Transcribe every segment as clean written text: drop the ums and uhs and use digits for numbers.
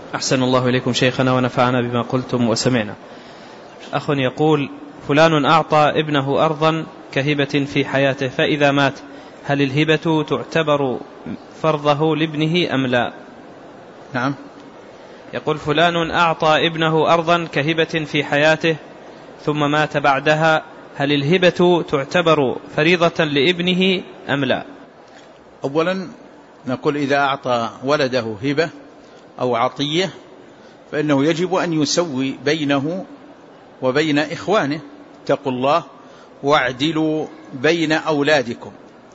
أحسن الله إليكم شيخنا ونفعنا بما قلتم وسمعنا. أخ يقول: فلان أعطى ابنه أرضا كهبة في حياته، فإذا مات هل الهبة تعتبر فرضه لابنه أم لا؟ نعم. يقول: فلان أعطى ابنه أرضا كهبة في حياته ثم مات بعدها، هل الهبة تعتبر فريضة لابنه أم لا؟ أولا نقول إذا أعطى ولده هبة أو عطية فإنه يجب أن يسوي بينه وبين إخوانه. اتقوا الله واعدلوا بين أولادكم.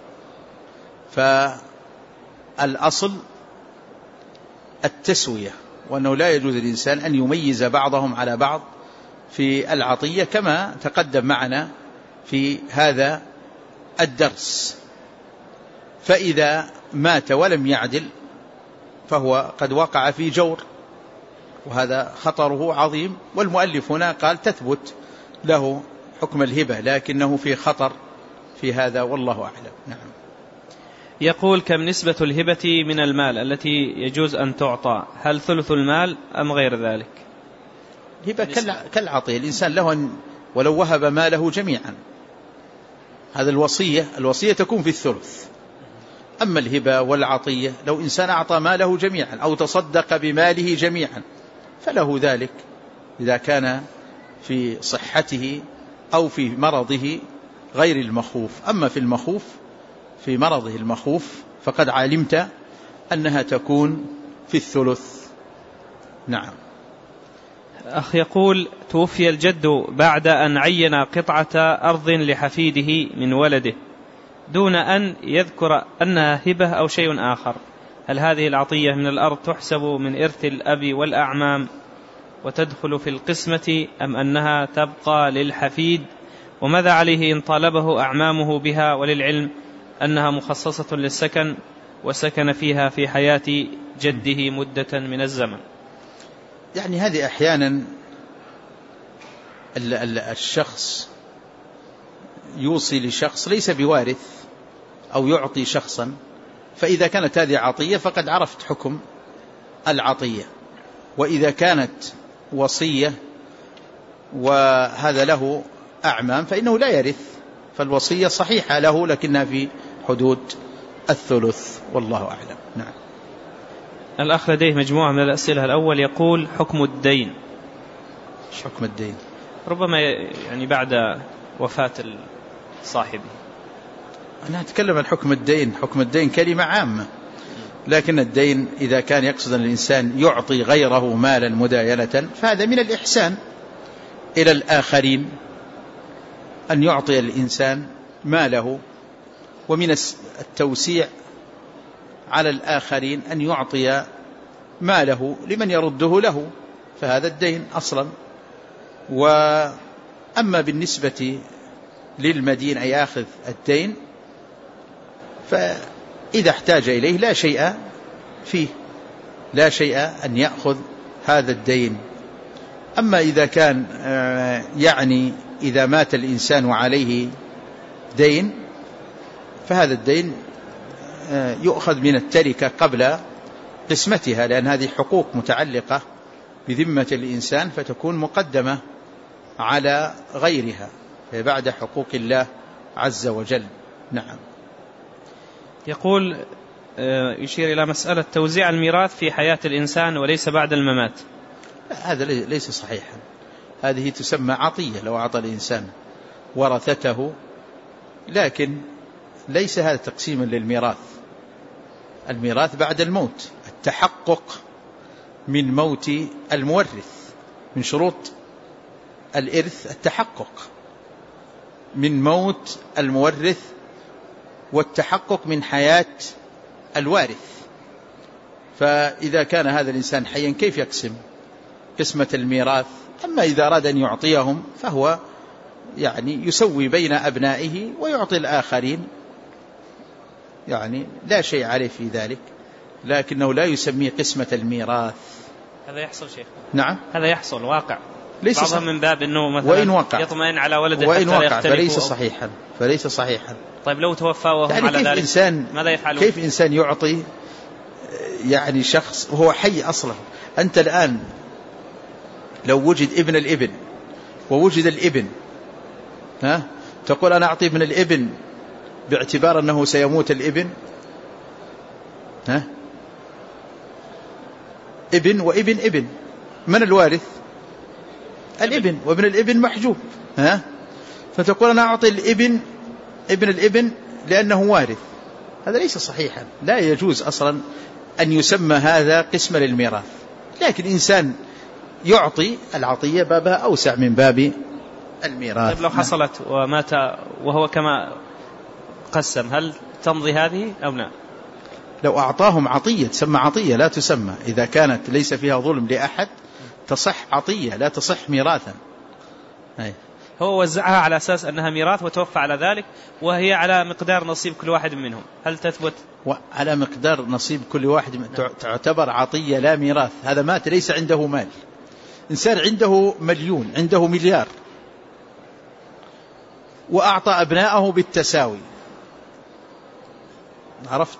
فالأصل التسوية، وأنه لا يجوز للإنسان أن يميز بعضهم على بعض في العطية كما تقدم معنا في هذا الدرس. فإذا مات ولم يعدل فهو قد وقع في جور، وهذا خطره عظيم. والمؤلف هنا قال تثبت له حكم الهبة، لكنه في خطر في هذا والله أعلم. نعم. يقول: كم نسبة الهبة من المال التي يجوز أن تعطى؟ هل ثلث المال أم غير ذلك؟ هبة كالعطية، الإنسان له أن ولو وهب ماله جميعا، هذا الوصية تكون في الثلث. أما الهبة والعطية لو إنسان أعطى ماله جميعا أو تصدق بماله جميعا فله ذلك إذا كان في صحته أو في مرضه غير المخوف. أما في المخوف، في مرضه المخوف، فقد علمت أنها تكون في الثلث. نعم. أخ يقول: توفي الجد بعد أن عين قطعة أرض لحفيده من ولده دون أن يذكر أنها هبة أو شيء آخر، هل هذه العطية من الأرض تحسب من إرث الأب والأعمام وتدخل في القسمة أم أنها تبقى للحفيد؟ وماذا عليه إن طالبه أعمامه بها، وللعلم أنها مخصصة للسكن وسكن فيها في حياة جده مدة من الزمن؟ يعني هذه أحيانا الشخص يوصي لشخص ليس بوارث أو يعطي شخصا، فإذا كانت هذه عطية فقد عرفت حكم العطية. وإذا كانت وصية وهذا له أعمام فإنه لا يرث، فالوصية صحيحة له لكنها في حدود الثلث والله أعلم. نعم. الأخ لديه مجموعة من الأسئلة. الأول يقول: حكم الدين. ايش حكم الدين؟ ربما يعني بعد وفاة صاحبه. أنا أتكلم عن حكم الدين. حكم الدين كلمة عامة، لكن الدين إذا كان يقصد أن الإنسان يعطي غيره مالا مداينة فهذا من الإحسان إلى الآخرين، أن يعطي الإنسان ماله، ومن التوسيع على الآخرين أن يعطي ماله لمن يرده له، فهذا الدين أصلا. وأما بالنسبة للمدين أي آخذ الدين فإذا احتاج إليه لا شيء فيه، لا شيء أن يأخذ هذا الدين. أما إذا كان يعني إذا مات الإنسان وعليه دين فهذا الدين يؤخذ من التركة قبل قسمتها، لأن هذه حقوق متعلقة بذمة الإنسان فتكون مقدمة على غيرها بعد حقوق الله عز وجل. نعم. يقول: يشير إلى مسألة توزيع الميراث في حياة الإنسان وليس بعد الممات. هذا ليس صحيحا، هذه تسمى عطية لو أعطى الإنسان ورثته، لكن ليس هذا تقسيما للميراث. الميراث بعد الموت، التحقق من موت المورث، من شروط الإرث التحقق من موت المورث والتحقق من حياة الوارث. فإذا كان هذا الإنسان حيا كيف يقسم قسمة الميراث؟ أما إذا أراد أن يعطيهم فهو يعني يسوي بين أبنائه ويعطي الآخرين، يعني لا شيء عليه في ذلك، لكنه لا يسميه قسمة الميراث. هذا يحصل شيخ؟ نعم، هذا يحصل واقع، ليس بعضهم من باب أنه مثلا وإن وقع يطمئن على ولده وإن حتى وقع فليس صحيحا. طيب لو توفى وهم يعني على ذلك ماذا يفعلون؟ كيف إنسان يعني شخص وهو حي أصلا. أنت الآن لو وجد ابن الابن ووجد الابن، تقول أنا أعطي ابن الابن باعتبار أنه سيموت الابن؟ ابن وابن ابن، من الوارث؟ الابن، وابن الابن محجوب. فتقول أنا أعطي الابن ابن الابن لأنه وارث. هذا ليس صحيحا، لا يجوز أصلا أن يسمى هذا قسم للميراث. لكن إنسان يعطي العطية بابها أوسع من باب الميراث. طيب لو حصلت ومات وهو كما قسم، هل تمضي هذه أو لا؟ لو أعطاهم عطية تسمى عطية، لا تسمى إذا كانت ليس فيها ظلم لأحد تصح عطية، لا تصح ميراثا. هو وزعها على أساس أنها ميراث وتوفى على ذلك، وهي على مقدار نصيب كل واحد منهم، هل تثبت؟ على مقدار نصيب كل واحد تعتبر عطية لا ميراث. هذا مات ليس عنده مال. إنسان عنده مليون، عنده مليار، وأعطى أبناءه بالتساوي، عرفت،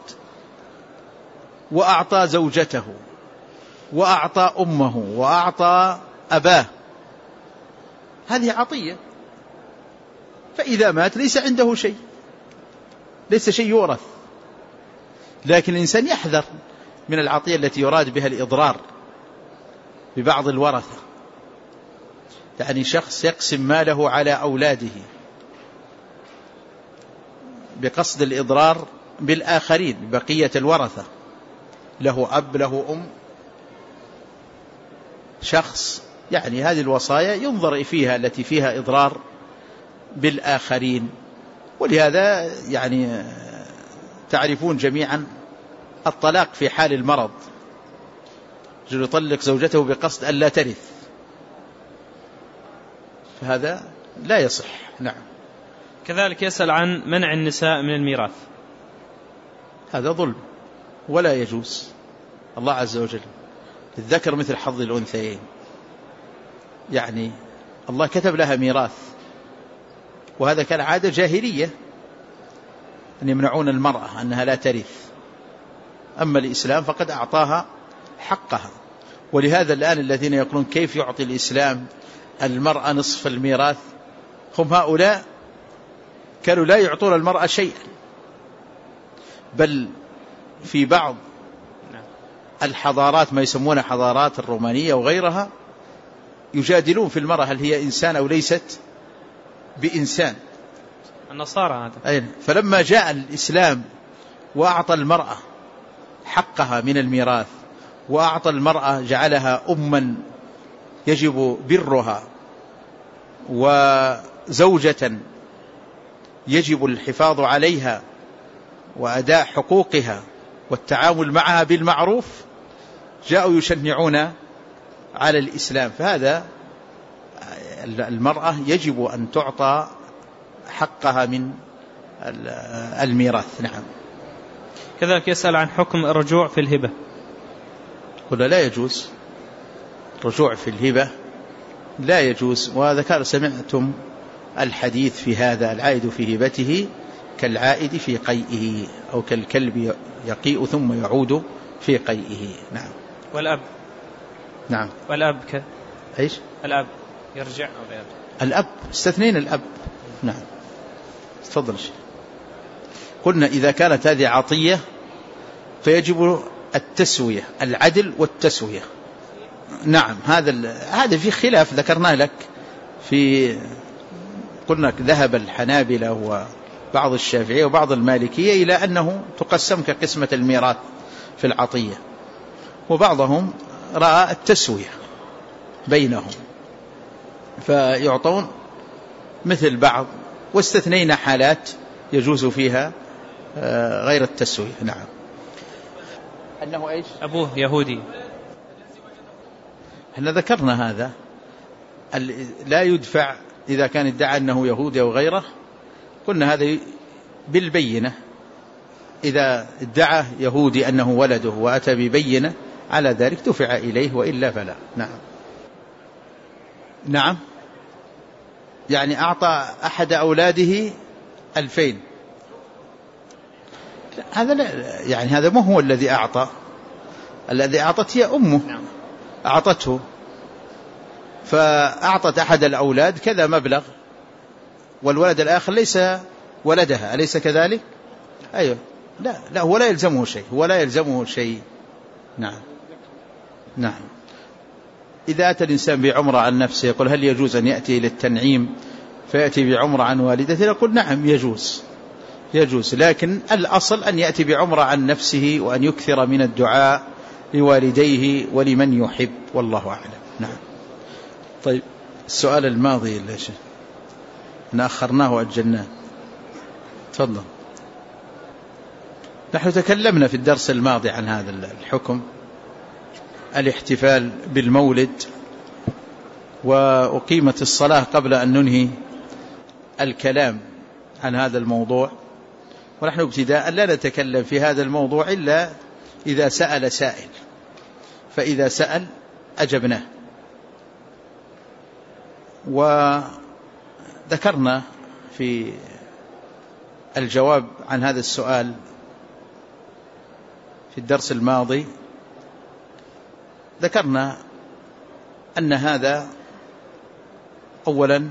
وأعطى زوجته وأعطى أمه وأعطى أباه، هذه عطية. فإذا مات ليس عنده شيء، ليس شيء يورث. لكن الإنسان يحذر من العطية التي يراد بها الإضرار ببعض الورثة. يعني شخص يقسم ماله على أولاده بقصد الإضرار بالآخرين، بقية الورثة، له أب له أم، شخص، يعني هذه الوصايا ينظر فيها التي فيها إضرار بالآخرين. ولهذا يعني تعرفون جميعا الطلاق في حال المرض، رجل يطلق زوجته بقصد أن لا ترث، فهذا لا يصح. نعم. كذلك يسأل عن منع النساء من الميراث، هذا ظلم ولا يجوز. الله عز وجل للذكر مثل حظ الأنثيين، يعني الله كتب لها ميراث، وهذا كان عادة جاهلية أن يمنعون المرأة أنها لا ترث. أما الإسلام فقد أعطاها حقها. ولهذا الآن الذين يقولون كيف يعطي الإسلام المرأة نصف الميراث، هم هؤلاء كانوا لا يعطون المرأة شيئا، بل في بعض الحضارات ما يسمونها حضارات الرومانية وغيرها يجادلون في المرأة هل هي إنسان أو ليست بإنسان، النصارى هذا. فلما جاء الإسلام وأعطى المرأة حقها من الميراث، وأعطى المرأة جعلها أما يجب برها، وزوجة يجب الحفاظ عليها وأداء حقوقها والتعامل معها بالمعروف، جاءوا يشنعون على الإسلام. فهذا المرأة يجب أن تعطى حقها من الميراث. نعم. كذلك يسأل عن حكم الرجوع في الهبة، قل لا يجوز رجوع في الهبة، لا يجوز. وذكر سمعتم الحديث في هذا، العائد في هبته كالعائد في قيئه، أو كالكلب يقيء ثم يعود في قيئه. نعم. والأب؟ نعم. والأب إيش؟ الأب يرجع أو لا يرجع؟ الأب، استثنين الأب. نعم. تفضل شيء. قلنا إذا كانت هذه عطية فيجب التسوية، العدل والتسوية. نعم. هذا في خلاف ذكرنا لك، في قلنا ذهب الحنابلة وبعض الشافعية وبعض المالكية إلى أنه تقسم كقسمة الميراث في العطية، وبعضهم رأى التسوية بينهم فيعطون مثل بعض، واستثنينا حالات يجوز فيها غير التسوية. نعم. أنه إيش؟ أبوه يهودي. احنا ذكرنا هذا، لا يدفع إذا كان ادعى أنه يهودي أو غيره. قلنا هذا بالبينة، إذا ادعى يهودي أنه ولده وأتى ببينة على ذلك دفع إليه، وإلا فلا. نعم. نعم. يعني أعطى أحد أولاده 2000، هذا لا، يعني هذا ما هو الذي أعطى، الذي أعطت هي أمه أعطته، فأعطت أحد الأولاد كذا مبلغ والولد الآخر ليس ولدها، أليس كذلك؟ أيوه. لا هو لا يلزمه شيء. نعم. إذا أتى الإنسان بعمرة عن نفسه يقول هل يجوز أن يأتي للتنعيم فيأتي بعمرة عن والدته؟ يقول نعم يجوز، لكن الأصل أن يأتي بعمرة عن نفسه وأن يكثر من الدعاء لوالديه ولمن يحب، والله أعلم. نعم. طيب، السؤال الماضي ليش أخرناه وأجلناه؟ تفضل. نحن تكلمنا في الدرس الماضي عن هذا الحكم، الاحتفال بالمولد، وأقيمت الصلاة قبل أن ننهي الكلام عن هذا الموضوع، ونحن ابتداء لا نتكلم في هذا الموضوع إلا إذا سأل سائل، فإذا سأل أجبناه. وذكرنا في الجواب عن هذا السؤال في الدرس الماضي، ذكرنا أن هذا أولا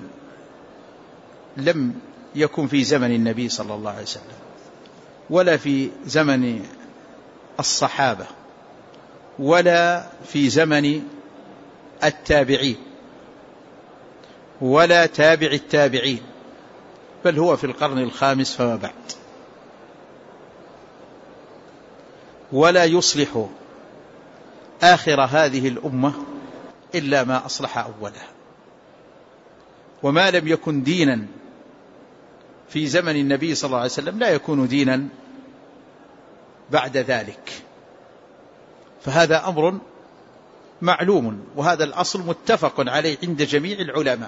لم يكن في زمن النبي صلى الله عليه وسلم، ولا في زمن الصحابة، ولا في زمن التابعين، ولا تابع التابعين، بل هو في القرن الخامس فما بعد. ولا يصلح آخر هذه الأمة إلا ما أصلح أولها، وما لم يكن دينا في زمن النبي صلى الله عليه وسلم لا يكون دينا بعد ذلك. فهذا أمر معلوم، وهذا الأصل متفق عليه عند جميع العلماء،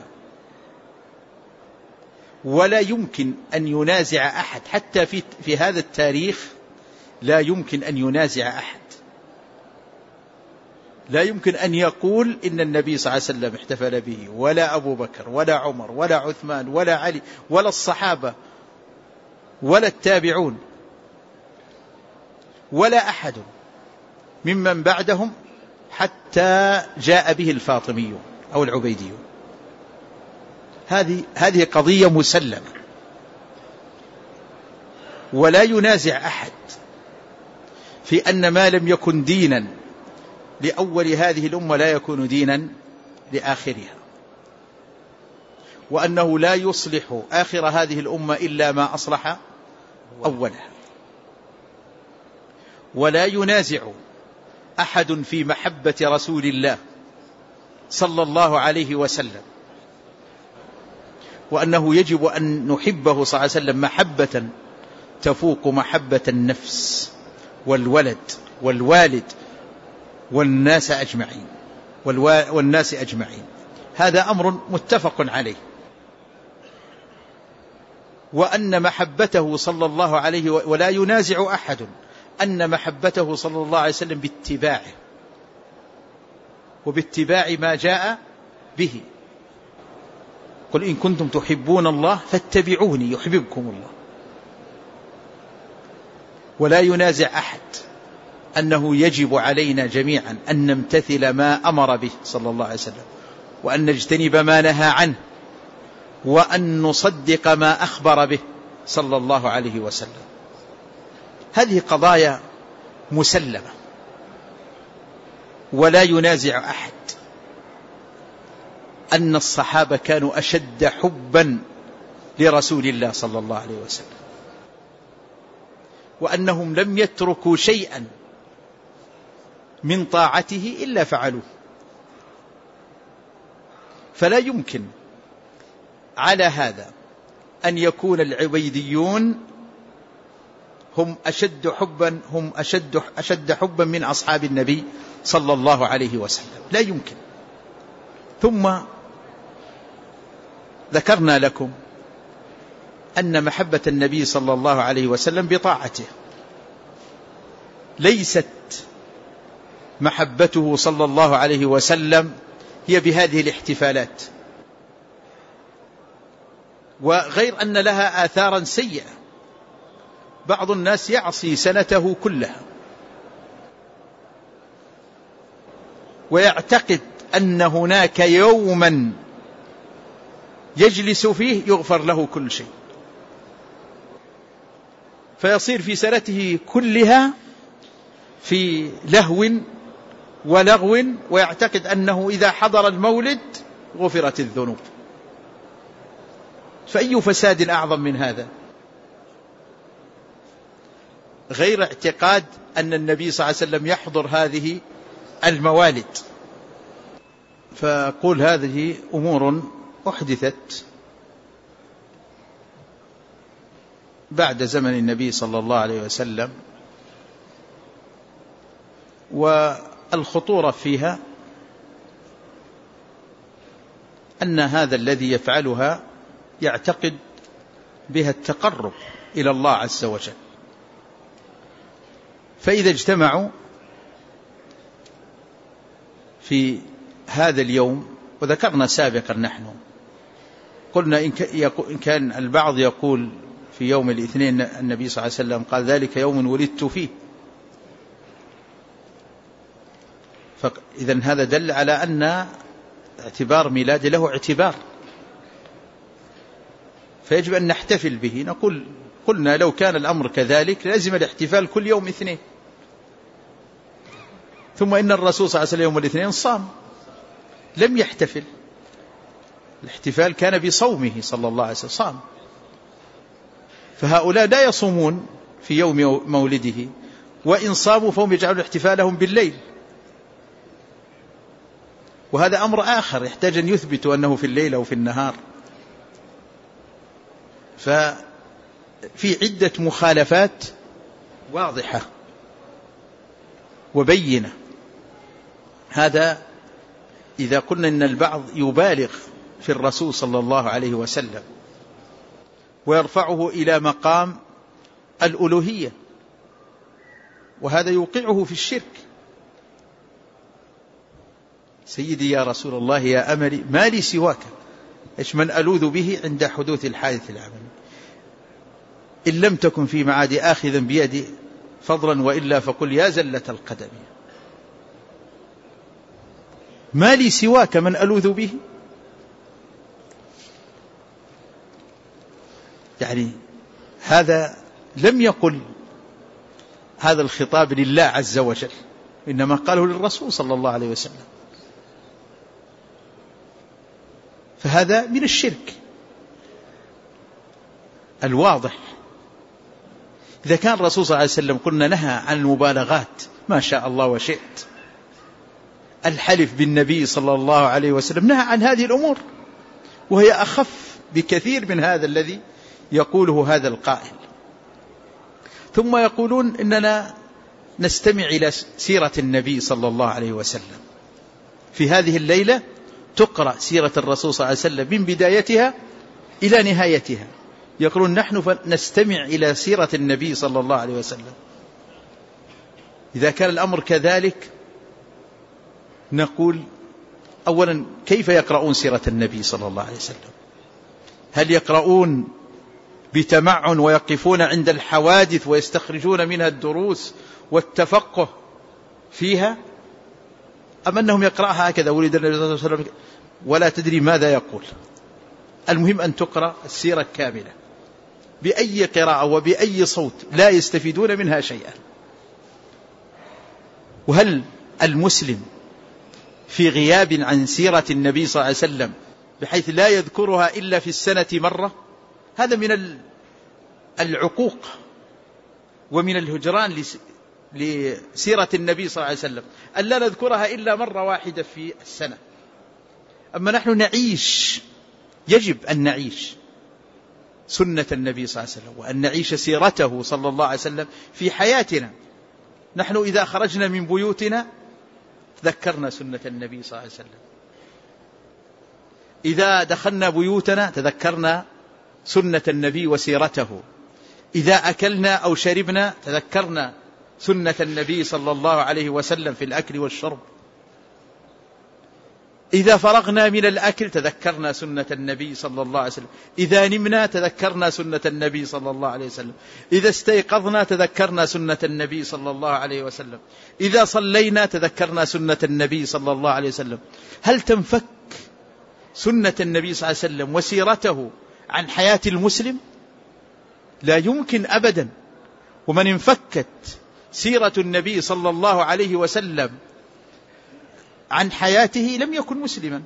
ولا يمكن أن ينازع أحد، حتى في هذا التاريخ لا يمكن أن ينازع أحد، لا يمكن أن يقول إن النبي صلى الله عليه وسلم احتفل به، ولا أبو بكر ولا عمر ولا عثمان ولا علي ولا الصحابة ولا التابعون ولا أحد ممن بعدهم حتى جاء به الفاطميون أو العبيديون. هذه قضية مسلمة، ولا ينازع أحد في أن ما لم يكن دينا لأول هذه الأمة لا يكون دينا لآخرها، وأنه لا يصلح آخر هذه الأمة إلا ما أصلح أولها. ولا ينازع أحد في محبة رسول الله صلى الله عليه وسلم، وأنه يجب أن نحبه صلى الله عليه وسلم محبة تفوق محبة النفس والولد والوالد والناس أجمعين. هذا أمر متفق عليه. وأن محبته صلى الله عليه ولا ينازع أحد أن محبته صلى الله عليه وسلم باتباعه وباتباع ما جاء به. قل إن كنتم تحبون الله فاتبعوني يحببكم الله. ولا ينازع أحد أنه يجب علينا جميعا أن نمتثل ما أمر به صلى الله عليه وسلم، وأن نجتنب ما نهى عنه، وأن نصدق ما أخبر به صلى الله عليه وسلم. هذه قضايا مسلمة، ولا ينازع أحد أن الصحابة كانوا أشد حبا لرسول الله صلى الله عليه وسلم، وأنهم لم يتركوا شيئا من طاعته إلا فعلوه. فلا يمكن على هذا أن يكون العبيديون هم أشد حبا من أصحاب النبي صلى الله عليه وسلم، لا يمكن. ثم ذكرنا لكم أن محبة النبي صلى الله عليه وسلم بطاعته، ليست محبته صلى الله عليه وسلم هي بهذه الاحتفالات، وغير أن لها آثارا سيئة. بعض الناس يعصي سنته كلها ويعتقد أن هناك يوما يجلس فيه يغفر له كل شيء، فيصير في سنته كلها في لهو ولغو، ويعتقد أنه إذا حضر المولد غفرت الذنوب. فأي فساد أعظم من هذا؟ غير اعتقاد أن النبي صلى الله عليه وسلم يحضر هذه الموالد. فقول هذه أمور أحدثت بعد زمن النبي صلى الله عليه وسلم، والخطورة فيها أن هذا الذي يفعلها يعتقد بها التقرب إلى الله عز وجل. فإذا اجتمعوا في هذا اليوم، وذكرنا سابقا نحن قلنا إن كان البعض يقول في يوم الاثنين النبي صلى الله عليه وسلم قال ذلك يوم ولدت فيه، فإذا هذا دل على أن اعتبار ميلاد له اعتبار، فيجب أن نحتفل به. نقول قلنا لو كان الأمر كذلك لازم الاحتفال كل يوم اثنين. ثم إن الرسول صلى الله عليه وسلم يوم الاثنين صام، لم يحتفل. الاحتفال كان بصومه صلى الله عليه وسلم، صام. فهؤلاء لا يصومون في يوم مولده، وإن صاموا فهم يجعلون احتفالهم بالليل، وهذا أمر آخر يحتاج أن يثبتوا أنه في الليل أو في النهار. ففي عدة مخالفات واضحة وبينة. هذا إذا قلنا أن البعض يبالغ في الرسول صلى الله عليه وسلم ويرفعه إلى مقام الألوهية، وهذا يوقعه في الشرك. سيدي يا رسول الله يا أملي ما لي سواك، إيش من ألوذ به عند حدوث الحادث العمل، إن لم تكن في معادي آخذا بيدي فضلا وإلا فقل يا زلة القدم، ما لي سواك من ألوذ به. يعني هذا لم يقل هذا الخطاب لله عز وجل، إنما قاله للرسول صلى الله عليه وسلم. فهذا من الشرك الواضح. إذا كان الرسول صلى الله عليه وسلم قلنا نهى عن المبالغات ما شاء الله وشئت، الحلف بالنبي صلى الله عليه وسلم نهى عن هذه الأمور، وهي أخف بكثير من هذا الذي يقوله هذا القائل. ثم يقولون إننا نستمع إلى سيرة النبي صلى الله عليه وسلم. في هذه الليلة تقرأ سيرة الرسول صلى الله عليه وسلم من بدايتها إلى نهايتها. يقولون نحن نستمع إلى سيرة النبي صلى الله عليه وسلم. إذا كان الأمر كذلك نقول أولا كيف يقرؤون سيرة النبي صلى الله عليه وسلم؟ هل يقرؤون بتمعن ويقفون عند الحوادث ويستخرجون منها الدروس والتفقه فيها، أم أنهم يقرأها هكذا ولد النبي صلى الله عليه وسلم ولا تدري ماذا يقول؟ المهم أن تقرأ السيرة الكاملة بأي قراءة وبأي صوت، لا يستفيدون منها شيئا. وهل المسلم في غياب عن سيرة النبي صلى الله عليه وسلم بحيث لا يذكرها إلا في السنة مرة؟ هذا من العقوق ومن الهجران لسيرة النبي صلى الله عليه وسلم، أن لا نذكرها إلا مرة واحدة في السنة. أما نحن نعيش، يجب أن نعيش سنة النبي صلى الله عليه وسلم، وأن نعيش سيرته صلى الله عليه وسلم في حياتنا. نحن إذا خرجنا من بيوتنا تذكرنا سنة النبي صلى الله عليه وسلم، إذا دخلنا بيوتنا تذكرنا سنة النبي وسيرته، إذا أكلنا أو شربنا تذكرنا سنة النبي صلى الله عليه وسلم في الأكل والشرب. إذا فرغنا من الأكل تذكرنا سنة النبي صلى الله عليه وسلم، إذا نمنا تذكرنا سنة النبي صلى الله عليه وسلم، إذا استيقظنا تذكرنا سنة النبي صلى الله عليه وسلم، إذا صلينا تذكرنا سنة النبي صلى الله عليه وسلم. هل تنفك سنة النبي صلى الله عليه وسلم وسيرته عن حياة المسلم؟ لا يمكن أبدا. ومن انفكت سيرة النبي صلى الله عليه وسلم عن حياته لم يكن مسلما.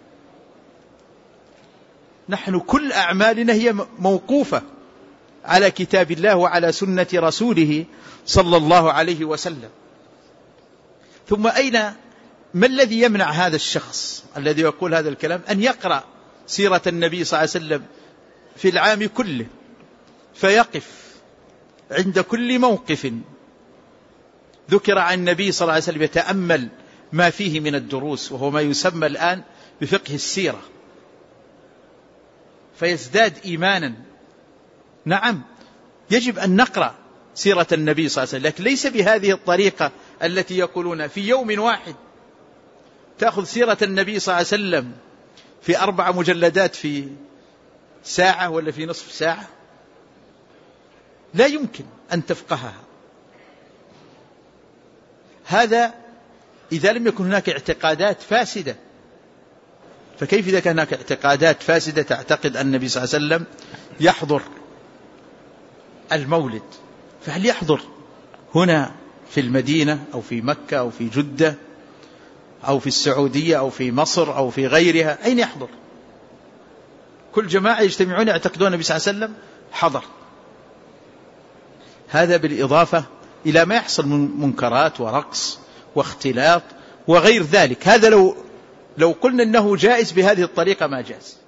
نحن كل أعمالنا هي موقوفة على كتاب الله وعلى سنة رسوله صلى الله عليه وسلم. ثم ما الذي يمنع هذا الشخص الذي يقول هذا الكلام أن يقرأ سيرة النبي صلى الله عليه وسلم في العام كله، فيقف عند كل موقف ذكر عن النبي صلى الله عليه وسلم يتأمل ما فيه من الدروس، وهو ما يسمى الآن بفقه السيرة، فيزداد إيمانا. نعم يجب أن نقرأ سيرة النبي صلى الله عليه وسلم، لكن ليس بهذه الطريقة التي يقولون في يوم واحد تأخذ سيرة النبي صلى الله عليه وسلم في 4 مجلدات في ساعة ولا في نصف ساعة. لا يمكن أن تفقهها. هذا إذا لم يكن هناك اعتقادات فاسدة، فكيف إذا كان هناك اعتقادات فاسدة تعتقد أن النبي صلى الله عليه وسلم يحضر المولد؟ فهل يحضر هنا في المدينة أو في مكة أو في جدة أو في السعودية أو في مصر أو في غيرها؟ أين يحضر؟ كل جماعة يجتمعون يعتقدون النبي صلى الله عليه وسلم حضر. هذا بالإضافة إلى ما يحصل من منكرات ورقص واختلاط وغير ذلك. هذا لو قلنا أنه جائز بهذه الطريقة ما جاز.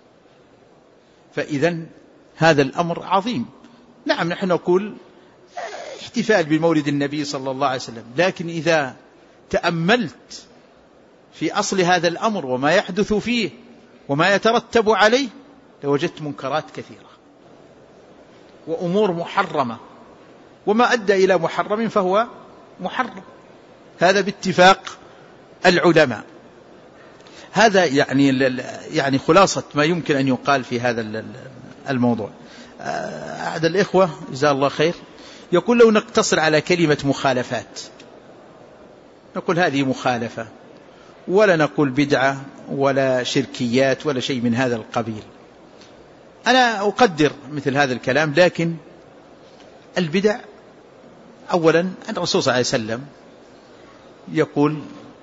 فإذا هذا الأمر عظيم. نعم نحن نقول احتفال بمولد النبي صلى الله عليه وسلم، لكن إذا تأملت في أصل هذا الأمر وما يحدث فيه وما يترتب عليه لوجدت منكرات كثيرة وأمور محرمة، وما أدى إلى محرم فهو محرم. هذا باتفاق العلماء. هذا يعني خلاصة ما يمكن أن يقال في هذا الموضوع. أحد الإخوة جزاه الله خير يقول لو نقتصر على كلمة مخالفات، نقول هذه مخالفة، ولا نقول بدعة ولا شركيات ولا شيء من هذا القبيل. أنا أقدر مثل هذا الكلام، لكن البدع أولا الرسول صلى الله عليه وسلم يقول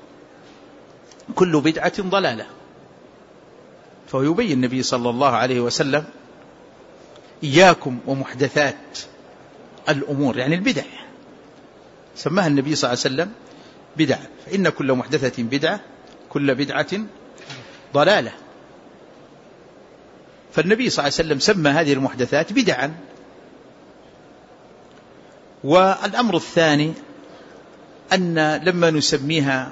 كل بدعة ضلالة، فيبين النبي صلى الله عليه وسلم إياكم ومحدثات الأمور، يعني البدع سماها النبي صلى الله عليه وسلم بدعة، فإن كل محدثة بدعة كل بدعة ضلالة. فالنبي صلى الله عليه وسلم سمى هذه المحدثات بدعا. والأمر الثاني أن لما نسميها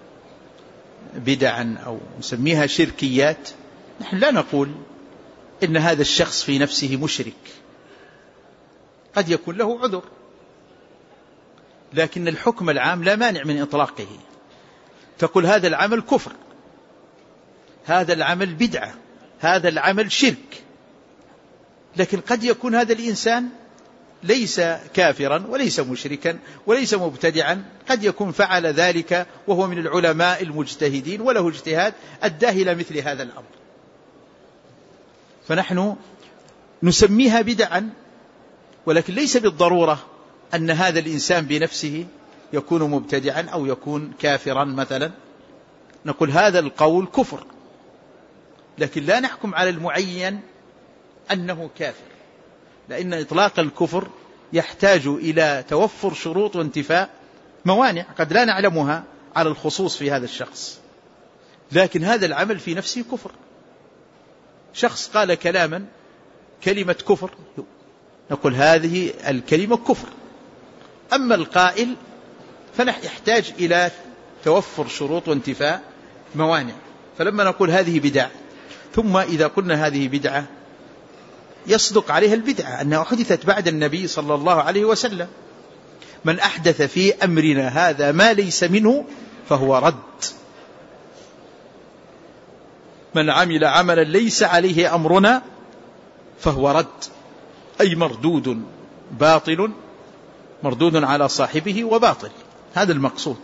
بدعا أو نسميها شركيات نحن لا نقول إن هذا الشخص في نفسه مشرك، قد يكون له عذر، لكن الحكم العام لا مانع من إطلاقه. تقول هذا العمل كفر، هذا العمل بدعة، هذا العمل شرك، لكن قد يكون هذا الإنسان ليس كافرا وليس مشركا وليس مبتدعا، قد يكون فعل ذلك وهو من العلماء المجتهدين وله اجتهاد أداه إلى مثل هذا الأمر، فنحن نسميها بدعا، ولكن ليس بالضرورة أن هذا الإنسان بنفسه يكون مبتدعا أو يكون كافرا مثلا. نقول هذا القول كفر، لكن لا نحكم على المعين أنه كافر، لأن إطلاق الكفر يحتاج إلى توفر شروط وانتفاء موانع قد لا نعلمها على الخصوص في هذا الشخص، لكن هذا العمل في نفسه كفر. شخص قال كلاما كلمة كفر، نقول هذه الكلمة كفر، أما القائل فنحتاج إلى توفر شروط وانتفاء موانع. فلما نقول هذه بدعة، ثم إذا قلنا هذه بدعة يصدق عليها البدعة أنها حدثت بعد النبي صلى الله عليه وسلم. من أحدث في أمرنا هذا ما ليس منه فهو رد. من عمل عملا ليس عليه أمرنا فهو رد، أي مردود باطل، مردود على صاحبه وباطل. هذا المقصود.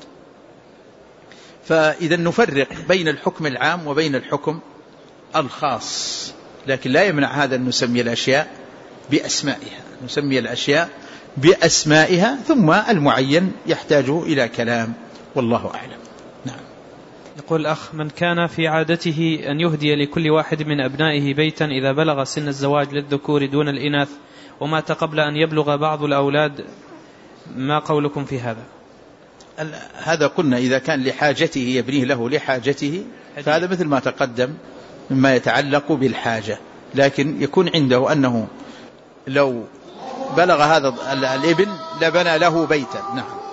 فإذا نفرق بين الحكم العام وبين الحكم الخاص، لكن لا يمنع هذا أن نسمي الأشياء بأسمائها، نسمي الأشياء بأسمائها، ثم المعين يحتاج إلى كلام، والله أعلم. نعم. يقول الأخ: من كان في عادته أن يهدي لكل واحد من أبنائه بيتا إذا بلغ سن الزواج للذكور دون الإناث ومات قبل أن يبلغ بعض الأولاد، ما قولكم في هذا؟ هذا قلنا إذا كان لحاجته يبنيه له لحاجته فهذا مثل ما تقدم مما يتعلق بالحاجة، لكن يكون عنده أنه لو بلغ هذا الابن لبنى له بيتا. نعم.